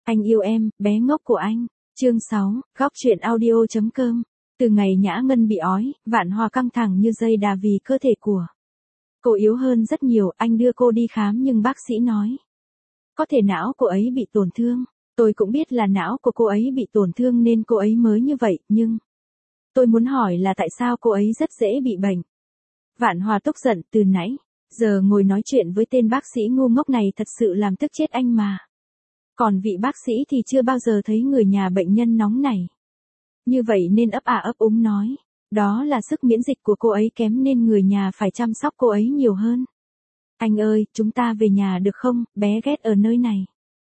Anh yêu em, bé ngốc của anh. Chương 6, góc truyện audio.com. Từ ngày Nhã Ngân bị ói, Vạn Hòa căng thẳng như dây đà vì cơ thể của cô yếu hơn rất nhiều. Anh đưa cô đi khám nhưng bác sĩ nói có thể não cô ấy bị tổn thương. Tôi cũng biết là não của cô ấy bị tổn thương nên cô ấy mới như vậy, nhưng tôi muốn hỏi là tại sao cô ấy rất dễ bị bệnh. Vạn Hòa tức giận, từ nãy giờ ngồi nói chuyện với tên bác sĩ ngu ngốc này thật sự làm tức chết anh mà. Còn vị bác sĩ thì chưa bao giờ thấy người nhà bệnh nhân nóng này như vậy nên ấp ấp úng nói, đó là sức miễn dịch của cô ấy kém nên người nhà phải chăm sóc cô ấy nhiều hơn. Anh ơi, chúng ta về nhà được không, bé ghét ở nơi này.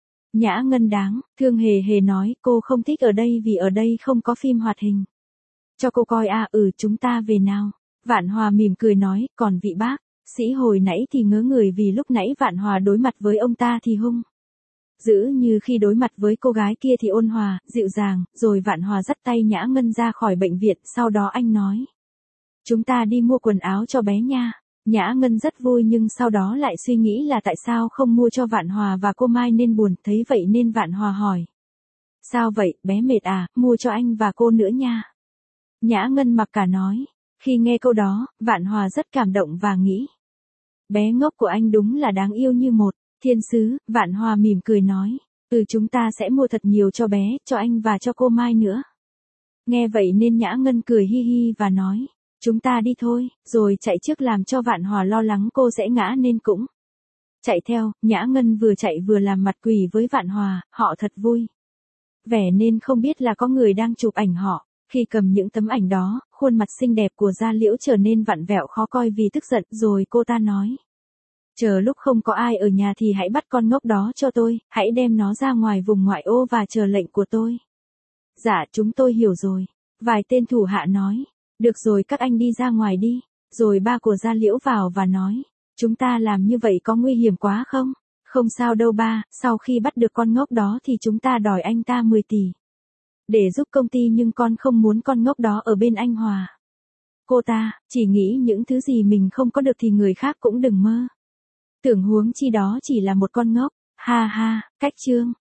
Nhã Ngân đáng thương hề hề nói, cô không thích ở đây vì ở đây không có phim hoạt hình cho cô coi à. Chúng ta về nào. Vạn Hòa mỉm cười nói, còn vị bác sĩ hồi nãy thì ngớ người vì lúc nãy Vạn Hòa đối mặt với ông ta thì hung dữ, như khi đối mặt với cô gái kia thì ôn hòa, dịu dàng. Rồi Vạn Hòa dắt tay Nhã Ngân ra khỏi bệnh viện, sau đó anh nói, chúng ta đi mua quần áo cho bé nha. Nhã Ngân rất vui nhưng sau đó lại suy nghĩ là tại sao không mua cho Vạn Hòa và cô Mai nên buồn. Thấy vậy nên Vạn Hòa hỏi, sao vậy, bé mệt à, mua cho anh và cô nữa nha. Nhã Ngân mặc cả nói. Khi nghe câu đó, Vạn Hòa rất cảm động và nghĩ, bé ngốc của anh đúng là đáng yêu như một thiên sứ. Vạn Hòa mỉm cười nói, chúng ta sẽ mua thật nhiều cho bé, cho anh và cho cô Mai nữa. Nghe vậy nên Nhã Ngân cười hi hi và nói, chúng ta đi thôi, rồi chạy trước làm cho Vạn Hòa lo lắng cô sẽ ngã nên cũng chạy theo. Nhã Ngân vừa chạy vừa làm mặt quỷ với Vạn Hòa, họ thật vui vẻ nên không biết là có người đang chụp ảnh họ. Khi cầm những tấm ảnh đó, khuôn mặt xinh đẹp của Gia Liễu trở nên vặn vẹo khó coi vì tức giận, rồi cô ta nói, chờ lúc không có ai ở nhà thì hãy bắt con ngốc đó cho tôi, hãy đem nó ra ngoài vùng ngoại ô và chờ lệnh của tôi. Dạ, chúng tôi hiểu rồi. Vài tên thủ hạ nói, được rồi các anh đi ra ngoài đi. Rồi ba của Gia Liễu vào và nói, chúng ta làm như vậy có nguy hiểm quá không? Không sao đâu ba, sau khi bắt được con ngốc đó thì chúng ta đòi anh ta 10 tỷ. Để giúp công ty nhưng con không muốn con ngốc đó ở bên anh Hòa. Cô ta chỉ nghĩ những thứ gì mình không có được thì người khác cũng đừng mơ tưởng, huống chi đó chỉ là một con ngốc. Ha ha, cách chương.